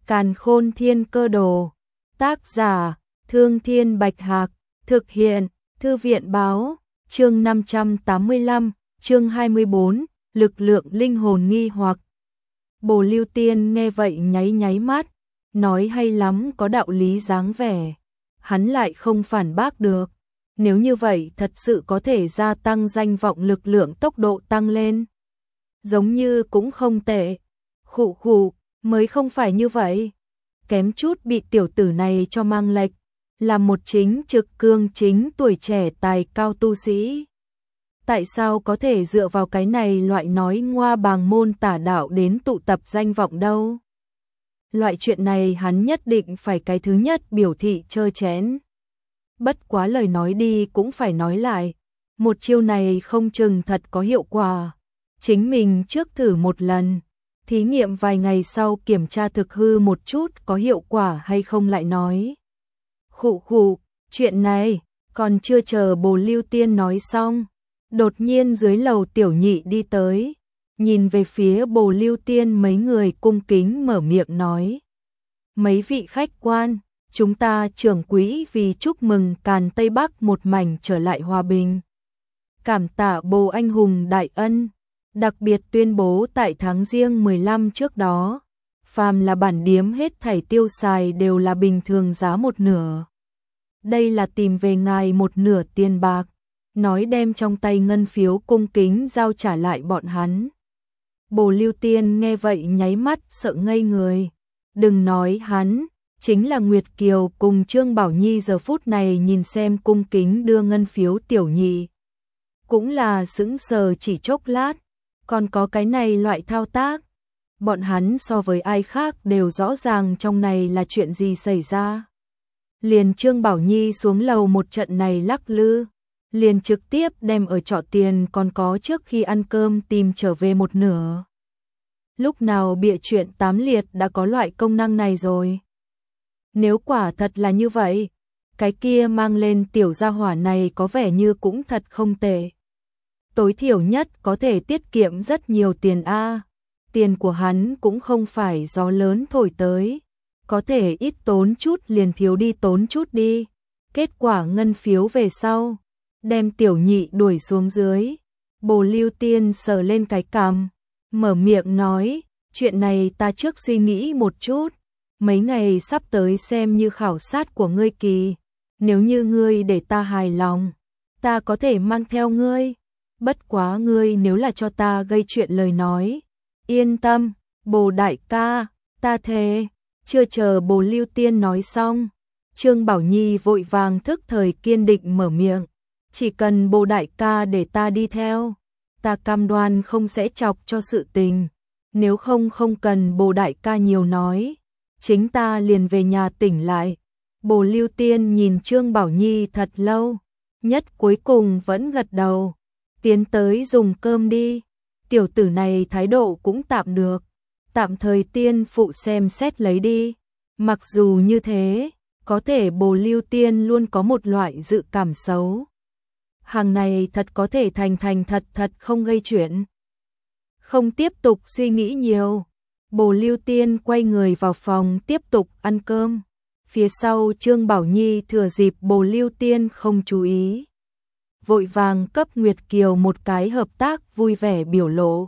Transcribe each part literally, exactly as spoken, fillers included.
Càn Khôn Thiên Cơ Đồ. Tác giả: Thương Thiên Bạch Hạc. Thực hiện: Thư viện báo. Chương năm trăm tám mươi lăm, chương hai mươi bốn, lực lượng linh hồn nghi hoặc. Bồ Lưu Tiên nghe vậy nháy nháy mắt, nói hay lắm, có đạo lý dáng vẻ. Hắn lại không phản bác được. Nếu như vậy thật sự có thể gia tăng danh vọng, lực lượng tốc độ tăng lên. Giống như cũng không tệ. Khụ khụ, mới không phải như vậy. Kém chút bị tiểu tử này cho mang lệch. Là một chính trực cương chính tuổi trẻ tài cao tu sĩ. Tại sao có thể dựa vào cái này loại nói ngoa bàng môn tả đạo đến tụ tập danh vọng đâu? Loại chuyện này hắn nhất định phải cái thứ nhất biểu thị trơ chẽn. Bất quá lời nói đi cũng phải nói lại. Một chiêu này không chừng thật có hiệu quả. Chính mình trước thử một lần. Thí nghiệm vài ngày sau kiểm tra thực hư một chút có hiệu quả hay không lại nói. Khụ khụ, chuyện này, còn chưa chờ Bồ Lưu Tiên nói xong. Đột nhiên dưới lầu Tiểu Nhị đi tới. Nhìn về phía Bồ Lưu Tiên, mấy người cung kính mở miệng nói. Mấy vị khách quan, chúng ta trưởng quỹ vì chúc mừng Càn Tây Bắc một mảnh trở lại hòa bình. Cảm tạ Bồ anh hùng đại ân. Đặc biệt tuyên bố tại tháng Giêng mười lăm trước đó, phàm là bản điếm hết thảy tiêu xài đều là bình thường giá một nửa. Đây là tìm về ngài một nửa tiền bạc, nói đem trong tay ngân phiếu cung kính giao trả lại bọn hắn. Bồ Lưu Tiên nghe vậy nháy mắt sợ ngây người. Đừng nói hắn, chính là Nguyệt Kiều cùng Trương Bảo Nhi giờ phút này nhìn xem cung kính đưa ngân phiếu Tiểu Nhị. Cũng là sững sờ chỉ chốc lát. Còn có cái này loại thao tác, bọn hắn so với ai khác đều rõ ràng trong này là chuyện gì xảy ra. Liền Trương Bảo Nhi xuống lầu một trận này lắc lư, liền trực tiếp đem ở trọ tiền còn có trước khi ăn cơm tìm trở về một nửa. Lúc nào bịa chuyện tám liệt đã có loại công năng này rồi. Nếu quả thật là như vậy, cái kia mang lên tiểu gia hỏa này có vẻ như cũng thật không tệ. Tối thiểu nhất có thể tiết kiệm rất nhiều tiền a. Tiền của hắn cũng không phải gió lớn thổi tới, có thể ít tốn chút liền thiếu đi tốn chút đi. Kết quả ngân phiếu về sau, đem Tiểu Nhị đuổi xuống dưới. Bồ Lưu Tiên sờ lên cái cằm, mở miệng nói, chuyện này ta trước suy nghĩ một chút, mấy ngày sắp tới xem như khảo sát của ngươi kỳ, nếu như ngươi để ta hài lòng, ta có thể mang theo ngươi. Bất quá ngươi nếu là cho ta gây chuyện lời nói, yên tâm, Bồ đại ca, ta thề. Chưa chờ Bồ Lưu Tiên nói xong, Trương Bảo Nhi vội vàng thức thời kiên định mở miệng, chỉ cần Bồ đại ca để ta đi theo, ta cam đoan không sẽ chọc cho sự tình, nếu không không cần Bồ đại ca nhiều nói, chính ta liền về nhà tỉnh lại. Bồ Lưu Tiên nhìn Trương Bảo Nhi thật lâu, nhất cuối cùng vẫn gật đầu. Tiến tới dùng cơm đi. Tiểu tử này thái độ cũng tạm được. Tạm thời tiên phụ xem xét lấy đi. Mặc dù như thế, có thể Bồ Lưu Tiên luôn có một loại dự cảm xấu. Hàng này thật có thể thành thành thật thật không gây chuyện. Không tiếp tục suy nghĩ nhiều. Bồ Lưu Tiên quay người vào phòng tiếp tục ăn cơm. Phía sau Trương Bảo Nhi thừa dịp Bồ Lưu Tiên không chú ý, vội vàng cấp Nguyệt Kiều một cái hợp tác vui vẻ biểu lộ.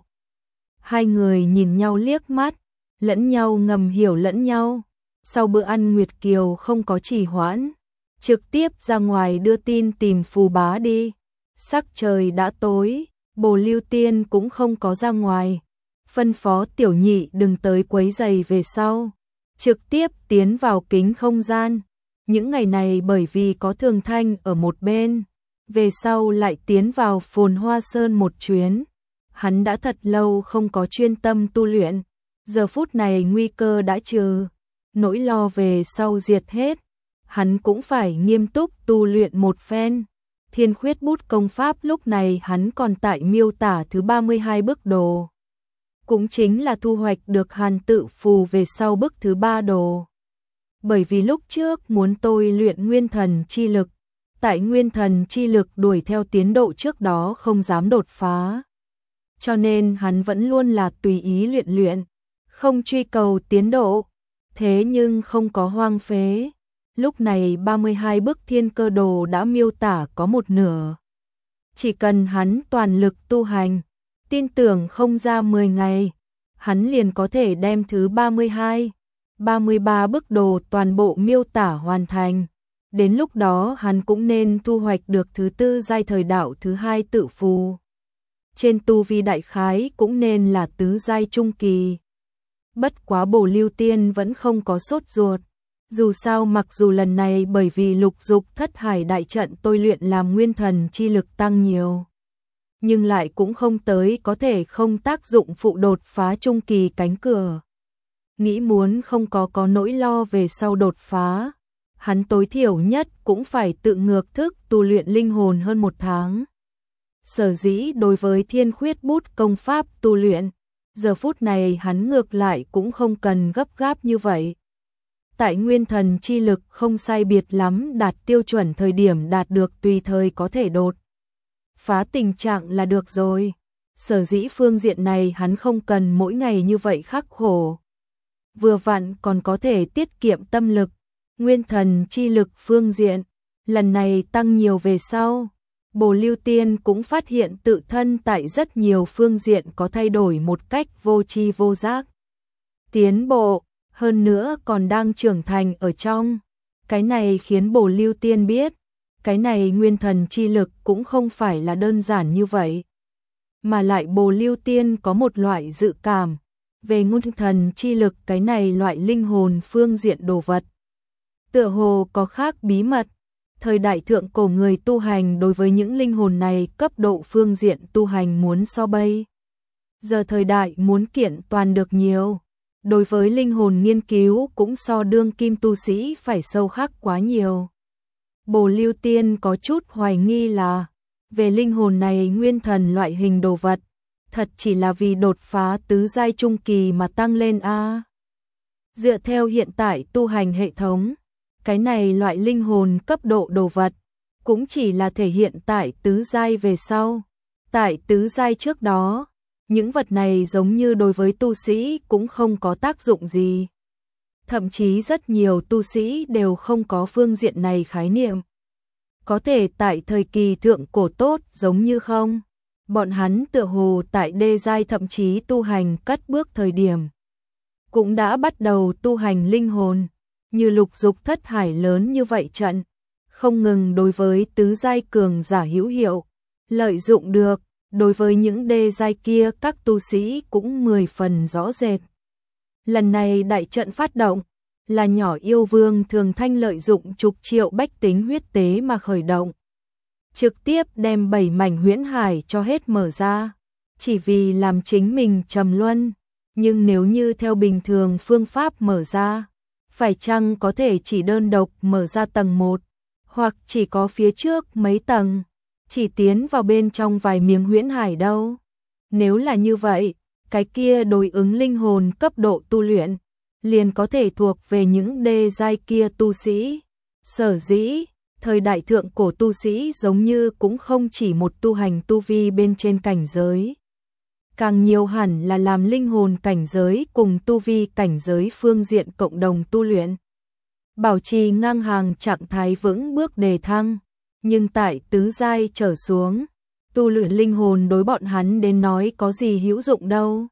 Hai người nhìn nhau liếc mắt, lẫn nhau ngầm hiểu lẫn nhau. Sau bữa ăn Nguyệt Kiều không có trì hoãn, trực tiếp ra ngoài đưa tin tìm Phù Bá đi. Sắc trời đã tối, Bồ Lưu Tiên cũng không có ra ngoài, phân phó Tiểu Nhị đừng tới quấy rầy về sau, trực tiếp tiến vào kính không gian. Những ngày này bởi vì có Thường Thanh ở một bên, về sau lại tiến vào Phồn Hoa Sơn một chuyến. Hắn đã thật lâu không có chuyên tâm tu luyện, giờ phút này nguy cơ đã trừ, nỗi lo về sau diệt hết, hắn cũng phải nghiêm túc tu luyện một phen. Thiên Khuyết Bút công pháp lúc này hắn còn tại miêu tả thứ ba mươi hai bức đồ, cũng chính là thu hoạch được Hàn Tự Phù về sau bức thứ ba đồ. Bởi vì lúc trước muốn tôi luyện nguyên thần chi lực, tại nguyên thần chi lực đuổi theo tiến độ trước đó không dám đột phá, cho nên hắn vẫn luôn là tùy ý luyện luyện, không truy cầu tiến độ. Thế nhưng không có hoang phế. Lúc này ba mươi hai bức thiên cơ đồ đã miêu tả có một nửa. Chỉ cần hắn toàn lực tu hành, tin tưởng không ra mười ngày, hắn liền có thể đem thứ ba mươi hai, ba mươi ba bức đồ toàn bộ miêu tả hoàn thành. Đến lúc đó hắn cũng nên thu hoạch được thứ tư giai thời đạo thứ hai tự phù. Trên tu vi đại khái cũng nên là tứ giai trung kỳ. Bất quá Bồ Lưu Tiên vẫn không có sốt ruột. Dù sao mặc dù lần này bởi vì lục dục thất hải đại trận tôi luyện làm nguyên thần chi lực tăng nhiều, nhưng lại cũng không tới có thể không tác dụng phụ đột phá trung kỳ cánh cửa. Nghĩ muốn không có có nỗi lo về sau đột phá, hắn tối thiểu nhất cũng phải tự ngược thức tu luyện linh hồn hơn một tháng. Sở dĩ đối với thiên khuyết bút công pháp tu luyện, giờ phút này hắn ngược lại cũng không cần gấp gáp như vậy. Tại nguyên thần chi lực không sai biệt lắm đạt tiêu chuẩn thời điểm đạt được tùy thời có thể đột phá tình trạng là được rồi. Sở dĩ phương diện này hắn không cần mỗi ngày như vậy khắc khổ. Vừa vặn còn có thể tiết kiệm tâm lực. Nguyên thần chi lực phương diện, lần này tăng nhiều về sau. Bồ Lưu Tiên cũng phát hiện tự thân tại rất nhiều phương diện có thay đổi một cách vô tri vô giác. Tiến bộ, hơn nữa còn đang trưởng thành ở trong. Cái này khiến Bồ Lưu Tiên biết, cái này nguyên thần chi lực cũng không phải là đơn giản như vậy. Mà lại Bồ Lưu Tiên có một loại dự cảm, về nguyên thần chi lực cái này loại linh hồn phương diện đồ vật. Tựa hồ có khác bí mật. Thời đại thượng cổ người tu hành đối với những linh hồn này cấp độ phương diện tu hành muốn so bây. Giờ thời đại muốn kiện toàn được nhiều. Đối với linh hồn nghiên cứu cũng so đương kim tu sĩ phải sâu khắc quá nhiều. Bồ Lưu Tiên có chút hoài nghi là, về linh hồn này nguyên thần loại hình đồ vật, thật chỉ là vì đột phá tứ giai trung kỳ mà tăng lên a. Dựa theo hiện tại tu hành hệ thống, cái này loại linh hồn cấp độ đồ vật, cũng chỉ là thể hiện tại tứ giai về sau. Tại tứ giai trước đó, những vật này giống như đối với tu sĩ cũng không có tác dụng gì. Thậm chí rất nhiều tu sĩ đều không có phương diện này khái niệm. Có thể tại thời kỳ thượng cổ tốt giống như không. Bọn hắn tựa hồ tại đê giai thậm chí tu hành cất bước thời điểm. Cũng đã bắt đầu tu hành linh hồn. Như lục dục thất hải lớn như vậy trận. Không ngừng đối với tứ giai cường giả hữu hiệu. Lợi dụng được. Đối với những đê giai kia các tu sĩ cũng mười phần rõ rệt. Lần này đại trận phát động, là nhỏ yêu vương Thường Thanh lợi dụng chục triệu bách tính huyết tế mà khởi động. Trực tiếp đem bảy mảnh huyễn hải cho hết mở ra, chỉ vì làm chính mình trầm luân. Nhưng nếu như theo bình thường phương pháp mở ra, phải chăng có thể chỉ đơn độc mở ra tầng một, hoặc chỉ có phía trước mấy tầng, chỉ tiến vào bên trong vài miếng huyễn hải đâu. Nếu là như vậy, cái kia đối ứng linh hồn cấp độ tu luyện, liền có thể thuộc về những đê giai kia tu sĩ. Sở dĩ, thời đại thượng cổ tu sĩ giống như cũng không chỉ một tu hành tu vi bên trên cảnh giới. Càng nhiều hẳn là làm linh hồn cảnh giới cùng tu vi cảnh giới phương diện cộng đồng tu luyện. Bảo trì ngang hàng trạng thái vững bước đề thăng, nhưng tại tứ giai trở xuống, tu luyện linh hồn đối bọn hắn đến nói có gì hữu dụng đâu.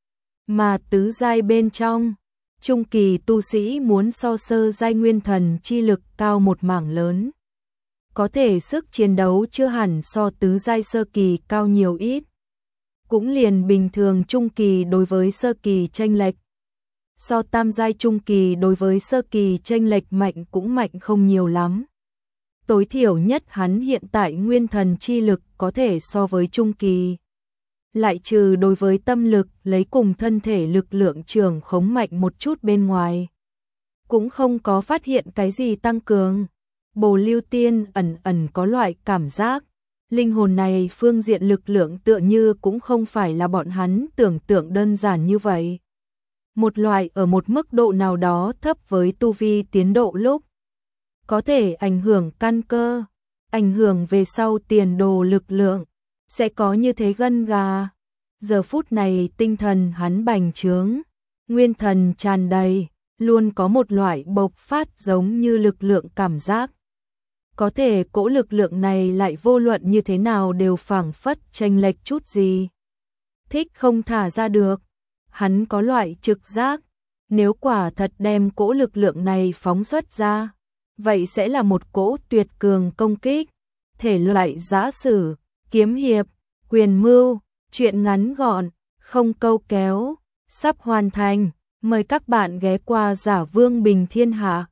Mà tứ giai bên trong, trung kỳ tu sĩ muốn so sơ giai nguyên thần chi lực cao một mảng lớn. Có thể sức chiến đấu chưa hẳn so tứ giai sơ kỳ cao nhiều ít. Cũng liền bình thường trung kỳ đối với sơ kỳ chênh lệch. So tam giai trung kỳ đối với sơ kỳ chênh lệch mạnh cũng mạnh không nhiều lắm. Tối thiểu nhất hắn hiện tại nguyên thần chi lực có thể so với trung kỳ. Lại trừ đối với tâm lực lấy cùng thân thể lực lượng trường khống mạnh một chút bên ngoài. Cũng không có phát hiện cái gì tăng cường. Bồ Lưu Tiên ẩn ẩn có loại cảm giác. Linh hồn này phương diện lực lượng tựa như cũng không phải là bọn hắn tưởng tượng đơn giản như vậy. Một loại ở một mức độ nào đó thấp với tu vi tiến độ lúc. Có thể ảnh hưởng căn cơ, ảnh hưởng về sau tiền đồ lực lượng, sẽ có như thế gân gà. Giờ phút này tinh thần hắn bành trướng, nguyên thần tràn đầy, luôn có một loại bộc phát giống như lực lượng cảm giác. Có thể cỗ lực lượng này lại vô luận như thế nào đều phảng phất chênh lệch chút gì. Thích không thả ra được. Hắn có loại trực giác, nếu quả thật đem cỗ lực lượng này phóng xuất ra, vậy sẽ là một cỗ tuyệt cường công kích. Thể loại giã sử, kiếm hiệp, quyền mưu, truyện ngắn gọn, không câu kéo, sắp hoàn thành. Mời các bạn ghé qua Giả Vương Bình Thiên Hạ.